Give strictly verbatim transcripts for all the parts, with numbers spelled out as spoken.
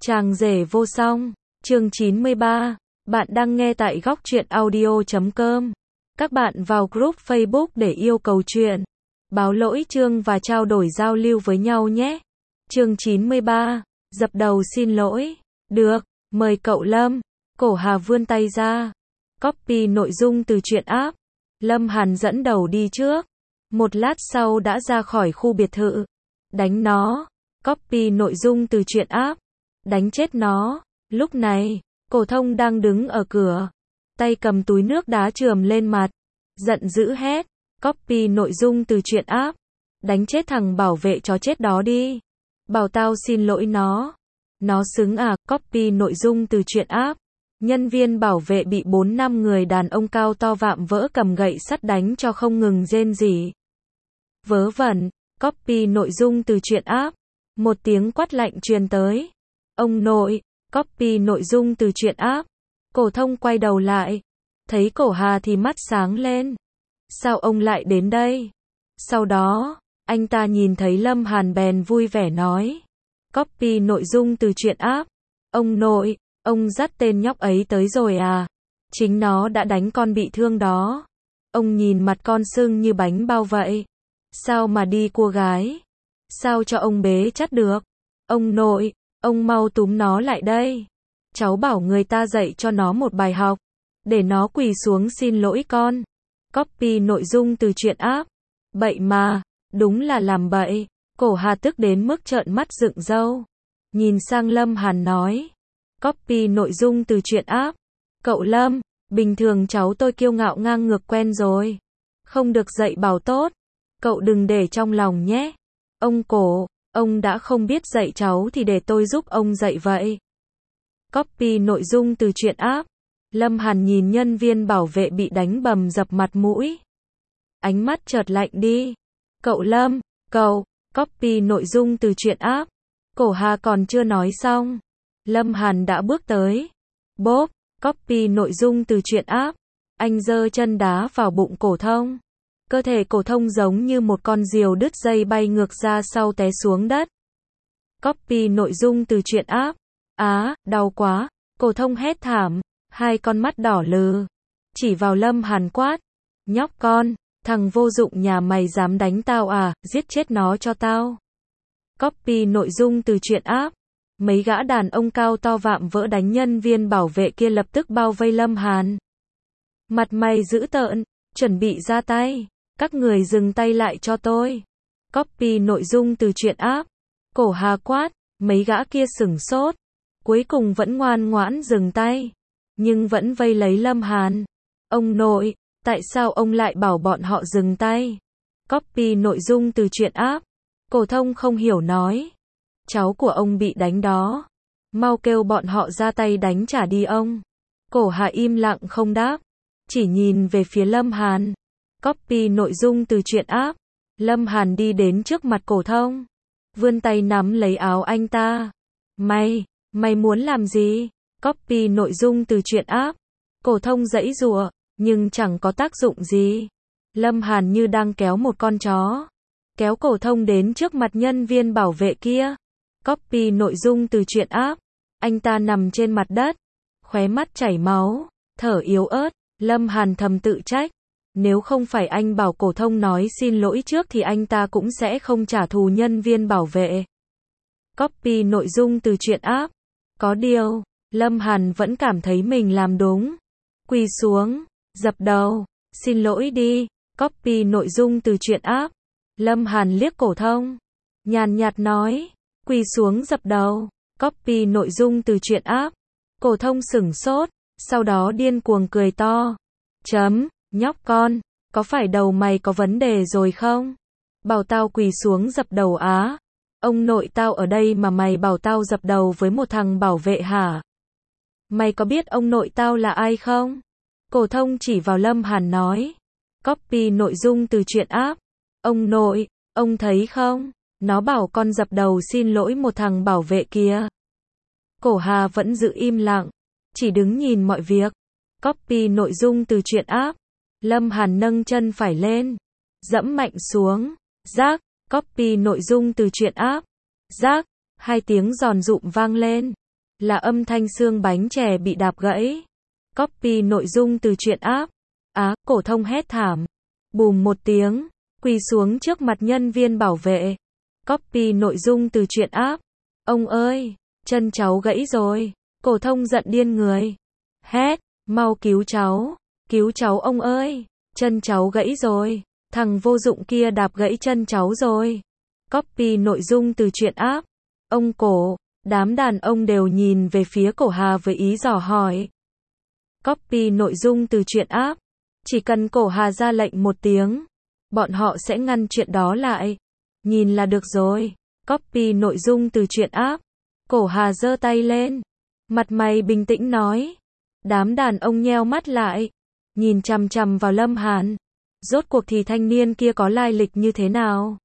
Chàng rể vô song, chương chín mươi ba. Bạn đang nghe tại góc truyện audio chấm com. Các bạn vào group Facebook để yêu cầu chuyện, báo lỗi chương và trao đổi giao lưu với nhau nhé. Chương chín mươi ba. Dập đầu xin lỗi. Được, mời cậu Lâm. Cổ Hà vươn tay ra. Copy nội dung từ truyện app. Lâm Hàn dẫn đầu đi trước. Một lát sau đã ra khỏi khu biệt thự. Đánh nó. Copy nội dung từ truyện app. Đánh chết nó. Lúc này, Cổ Thông đang đứng ở cửa, tay cầm túi nước đá chườm lên mặt, giận dữ hét, copy nội dung từ truyện app, đánh chết thằng bảo vệ chó chết đó đi. Bảo tao xin lỗi nó. Nó xứng à, copy nội dung từ truyện app. Nhân viên bảo vệ bị bốn năm người đàn ông cao to vạm vỡ cầm gậy sắt đánh cho không ngừng rên rỉ. Vớ vẩn, copy nội dung từ truyện app. Một tiếng quát lạnh truyền tới. Ông nội, copy nội dung từ truyện app. Cổ Thông quay đầu lại, thấy Cổ Hà thì mắt sáng lên. Sao ông lại đến đây? Sau đó, anh ta nhìn thấy Lâm Hàn bèn vui vẻ nói. Copy nội dung từ truyện app. Ông nội, ông dắt tên nhóc ấy tới rồi à? Chính nó đã đánh con bị thương đó. Ông nhìn mặt con sưng như bánh bao vậy. Sao mà đi cua gái? Sao cho ông bế chắt được? Ông nội, ông mau túm nó lại đây. Cháu bảo người ta dạy cho nó một bài học. Để nó quỳ xuống xin lỗi con. Copy nội dung từ truyện app. Bậy mà, đúng là làm bậy. Cổ Hà tức đến mức trợn mắt dựng râu. Nhìn sang Lâm Hàn nói. Copy nội dung từ truyện app. Cậu Lâm, bình thường cháu tôi kiêu ngạo ngang ngược quen rồi. Không được dạy bảo tốt. Cậu đừng để trong lòng nhé. Ông Cổ, ông đã không biết dạy cháu thì để tôi giúp ông dạy vậy. Copy nội dung từ truyện app. Lâm Hàn nhìn nhân viên bảo vệ bị đánh bầm dập mặt mũi. Ánh mắt chợt lạnh đi. Cậu Lâm, cậu, copy nội dung từ truyện app. Cổ Hà còn chưa nói xong. Lâm Hàn đã bước tới. Bốp, copy nội dung từ truyện app. Anh giơ chân đá vào bụng Cổ Thông. Cơ thể Cổ Thông giống như một con diều đứt dây bay ngược ra sau té xuống đất. Copy nội dung từ truyện app. Á, đau quá. Cổ Thông hét thảm, hai con mắt đỏ lừ. Chỉ vào Lâm Hàn quát. Nhóc con, thằng vô dụng nhà mày dám đánh tao à, giết chết nó cho tao. Copy nội dung từ truyện app. Mấy gã đàn ông cao to vạm vỡ đánh nhân viên bảo vệ kia lập tức bao vây Lâm Hàn. Mặt mày dữ tợn, chuẩn bị ra tay. Các người dừng tay lại cho tôi. Copy nội dung từ truyện app. Cổ Hà quát, mấy gã kia sửng sốt. Cuối cùng vẫn ngoan ngoãn dừng tay. Nhưng vẫn vây lấy Lâm Hàn. Ông nội, tại sao ông lại bảo bọn họ dừng tay? Copy nội dung từ truyện app. Cổ Thông không hiểu nói. Cháu của ông bị đánh đó. Mau kêu bọn họ ra tay đánh trả đi ông. Cổ Hà im lặng không đáp. Chỉ nhìn về phía Lâm Hàn. Copy nội dung từ truyện app. Lâm Hàn đi đến trước mặt Cổ Thông. Vươn tay nắm lấy áo anh ta. Mày, mày muốn làm gì? Copy nội dung từ truyện app. Cổ Thông giãy giụa, nhưng chẳng có tác dụng gì. Lâm Hàn như đang kéo một con chó. Kéo Cổ Thông đến trước mặt nhân viên bảo vệ kia. Copy nội dung từ truyện app. Anh ta nằm trên mặt đất. Khóe mắt chảy máu. Thở yếu ớt. Lâm Hàn thầm tự trách. Nếu không phải anh bảo Cổ Thông nói xin lỗi trước thì anh ta cũng sẽ không trả thù nhân viên bảo vệ. Copy nội dung từ truyện app. Có điều, Lâm Hàn vẫn cảm thấy mình làm đúng. Quỳ xuống, dập đầu, xin lỗi đi. Copy nội dung từ truyện app. Lâm Hàn liếc Cổ Thông, nhàn nhạt nói, quỳ xuống dập đầu. Copy nội dung từ truyện app. Cổ Thông sửng sốt, sau đó điên cuồng cười to. Chấm, nhóc con, có phải đầu mày có vấn đề rồi không? Bảo tao quỳ xuống dập đầu á? Ông nội tao ở đây mà mày bảo tao dập đầu với một thằng bảo vệ hả? Mày có biết ông nội tao là ai không? Cổ Thông chỉ vào Lâm Hàn nói. Copy nội dung từ truyện app. Ông nội, ông thấy không? Nó bảo con dập đầu xin lỗi một thằng bảo vệ kia. Cổ Hà vẫn giữ im lặng, chỉ đứng nhìn mọi việc. Copy nội dung từ truyện app. Lâm Hàn nâng chân phải lên, dẫm mạnh xuống. Rác, copy nội dung từ truyện app. Rác, hai tiếng giòn rụm vang lên. là âm thanh xương bánh chè bị đạp gãy. Copy nội dung từ truyện app. Á, Cổ Thông hét thảm. Bùm một tiếng, quỳ xuống trước mặt nhân viên bảo vệ. Copy nội dung từ truyện app. Ông ơi, chân cháu gãy rồi. Cổ Thông giận điên người. Hét, mau cứu cháu, cứu cháu ông ơi, chân cháu gãy rồi, thằng vô dụng kia đạp gãy chân cháu rồi. Copy nội dung từ truyện app. Ông Cổ, đám đàn ông đều nhìn về phía Cổ Hà với ý dò hỏi. Copy nội dung từ truyện app. Chỉ cần Cổ Hà ra lệnh một tiếng, bọn họ sẽ ngăn chuyện đó lại. Nhìn là được rồi. Copy nội dung từ truyện app. Cổ Hà giơ tay lên, mặt mày bình tĩnh nói. Đám đàn ông nheo mắt lại, nhìn chằm chằm vào Lâm Hàn. Rốt cuộc thì thanh niên kia có lai lịch như thế nào?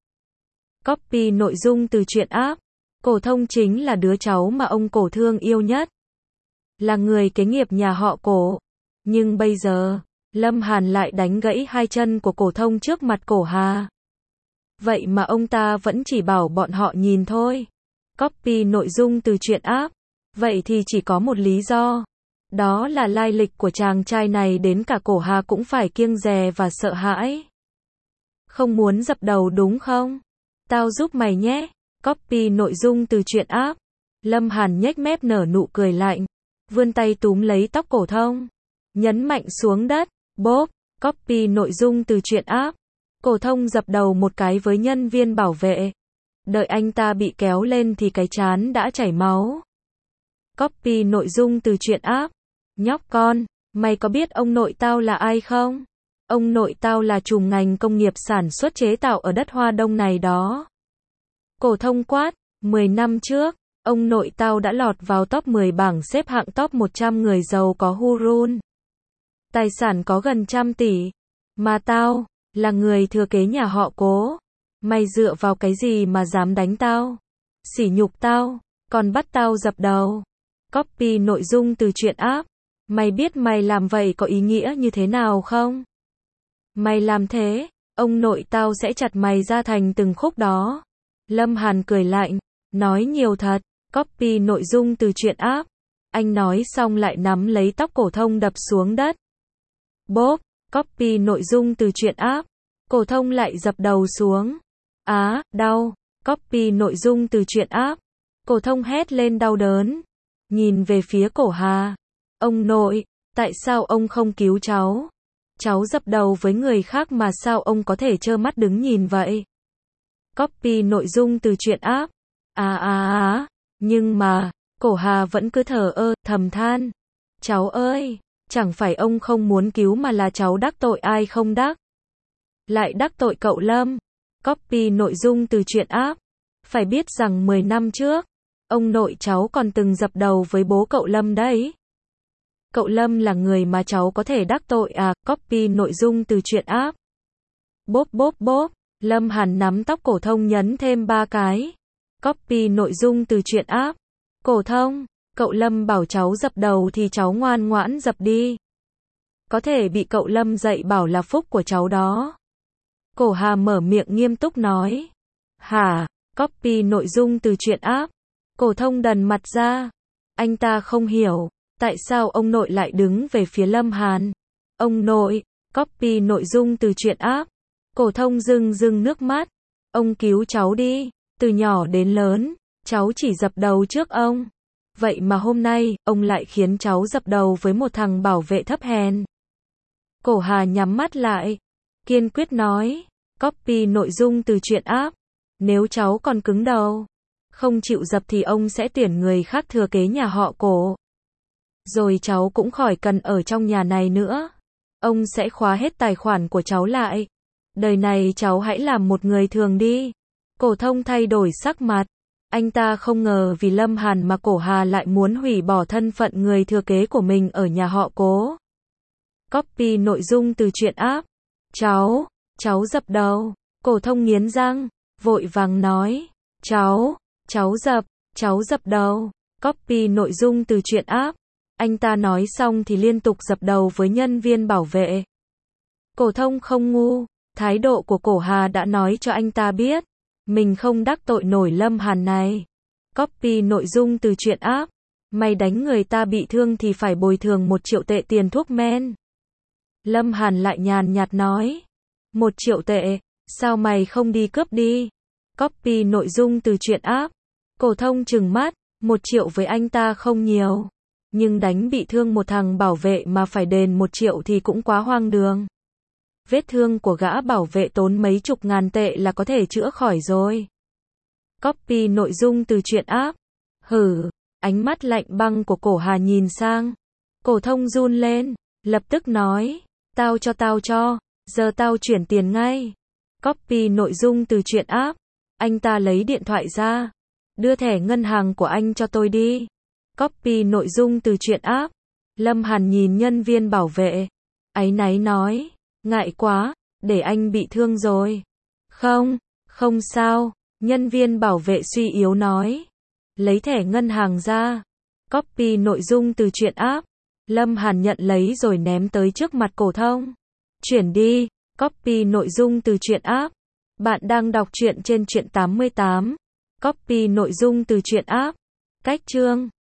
Copy nội dung từ truyện app. Cổ Thông chính là đứa cháu mà ông Cổ thương yêu nhất, là người kế nghiệp nhà họ Cổ. Nhưng bây giờ, Lâm Hàn lại đánh gãy hai chân của Cổ Thông trước mặt Cổ Hà. Vậy mà ông ta vẫn chỉ bảo bọn họ nhìn thôi. Copy nội dung từ truyện app. Vậy thì chỉ có một lý do. Đó là lai lịch của chàng trai này đến cả Cổ Hà cũng phải kiêng dè và sợ hãi. Không muốn dập đầu đúng không? Tao giúp mày nhé. Copy nội dung từ truyện app. Lâm Hàn nhếch mép nở nụ cười lạnh, vươn tay túm lấy tóc Cổ Thông, nhấn mạnh xuống đất. Bốp. Copy nội dung từ truyện app. Cổ Thông dập đầu một cái với nhân viên bảo vệ. Đợi anh ta bị kéo lên thì cái trán đã chảy máu. Copy nội dung từ truyện app. Nhóc con, mày có biết ông nội tao là ai không? Ông nội tao là trùm ngành công nghiệp sản xuất chế tạo ở đất Hoa Đông này đó. Cổ Thông quát. mười năm trước, ông nội tao đã lọt vào top mười bảng xếp hạng top một trăm người giàu có Hurun. Tài sản có gần trăm tỷ. Mà tao, là người thừa kế nhà họ Cố. Mày dựa vào cái gì mà dám đánh tao? Sỉ nhục tao, còn bắt tao dập đầu. Copy nội dung từ truyện app. Mày biết mày làm vậy có ý nghĩa như thế nào không? Mày làm thế, ông nội tao sẽ chặt mày ra thành từng khúc đó. Lâm Hàn cười lạnh, nói nhiều thật. Copy nội dung từ truyện app. Anh nói xong lại nắm lấy tóc Cổ Thông đập xuống đất. Bốp. Copy nội dung từ truyện app. Cổ Thông lại dập đầu xuống. Á, đau. Copy nội dung từ truyện app. Cổ Thông hét lên đau đớn, nhìn về phía Cổ Hà. Ông nội, tại sao ông không cứu cháu? Cháu dập đầu với người khác mà sao ông có thể trơ mắt đứng nhìn vậy? Copy nội dung từ truyện app. À à à, nhưng mà, Cổ Hà vẫn cứ thờ ơ, thầm than. Cháu ơi, chẳng phải ông không muốn cứu mà là cháu đắc tội ai không đắc? Lại đắc tội cậu Lâm. Copy nội dung từ truyện app. Phải biết rằng mười năm trước, ông nội cháu còn từng dập đầu với bố cậu Lâm đấy. Cậu Lâm là người mà cháu có thể đắc tội à? Copy nội dung từ truyện app. Bốp bốp bốp. Lâm Hàn nắm tóc Cổ Thông nhấn thêm ba cái. Copy nội dung từ truyện app. Cổ Thông, cậu Lâm bảo cháu dập đầu thì cháu ngoan ngoãn dập đi. Có thể bị cậu Lâm dạy bảo là phúc của cháu đó. Cổ Hà mở miệng nghiêm túc nói. Hả? Copy nội dung từ truyện app. Cổ Thông đần mặt ra. Anh ta không hiểu, tại sao ông nội lại đứng về phía Lâm Hàn. Ông nội. Copy nội dung từ truyện app. Cổ Thông rưng rưng nước mắt. Ông cứu cháu đi. Từ nhỏ đến lớn, cháu chỉ dập đầu trước ông. Vậy mà hôm nay, ông lại khiến cháu dập đầu với một thằng bảo vệ thấp hèn. Cổ Hà nhắm mắt lại, kiên quyết nói. Copy nội dung từ truyện app. Nếu cháu còn cứng đầu, không chịu dập thì ông sẽ tuyển người khác thừa kế nhà họ Cổ. Rồi cháu cũng khỏi cần ở trong nhà này nữa. Ông sẽ khóa hết tài khoản của cháu lại. Đời này cháu hãy làm một người thường đi. Cổ Thông thay đổi sắc mặt. Anh ta không ngờ vì Lâm Hàn mà Cổ Hà lại muốn hủy bỏ thân phận người thừa kế của mình ở nhà họ Cố. Copy nội dung từ truyện app. Cháu, cháu dập đầu. Cổ Thông nghiến răng, vội vàng nói. Cháu, cháu dập, cháu dập đầu. Copy nội dung từ truyện app. Anh ta nói xong thì liên tục dập đầu với nhân viên bảo vệ. Cổ Thông không ngu, thái độ của Cổ Hà đã nói cho anh ta biết, mình không đắc tội nổi Lâm Hàn này. Copy nội dung từ truyện app. Mày đánh người ta bị thương thì phải bồi thường một triệu tệ tiền thuốc men. Lâm Hàn lại nhàn nhạt nói. Một triệu tệ, sao mày không đi cướp đi? Copy nội dung từ truyện app. Cổ Thông trừng mắt, một triệu với anh ta không nhiều. Nhưng đánh bị thương một thằng bảo vệ mà phải đền một triệu thì cũng quá hoang đường. Vết thương của gã bảo vệ tốn mấy chục ngàn tệ là có thể chữa khỏi rồi. Copy nội dung từ truyện app. Hử, ánh mắt lạnh băng của Cổ Hà nhìn sang. Cổ Thông run lên, lập tức nói, tao cho tao cho, giờ tao chuyển tiền ngay. Copy nội dung từ truyện app. Anh ta lấy điện thoại ra. Đưa thẻ ngân hàng của anh cho tôi đi. Copy nội dung từ truyện app. Lâm Hàn nhìn nhân viên bảo vệ. Áy náy nói, ngại quá, để anh bị thương rồi. Không, không sao, nhân viên bảo vệ suy yếu nói. Lấy thẻ ngân hàng ra. Copy nội dung từ truyện app. Lâm Hàn nhận lấy rồi ném tới trước mặt Cổ Thông. Chuyển đi. Copy nội dung từ truyện app. Bạn đang đọc truyện trên truyện tám mươi tám. Copy nội dung từ truyện app. Cách chương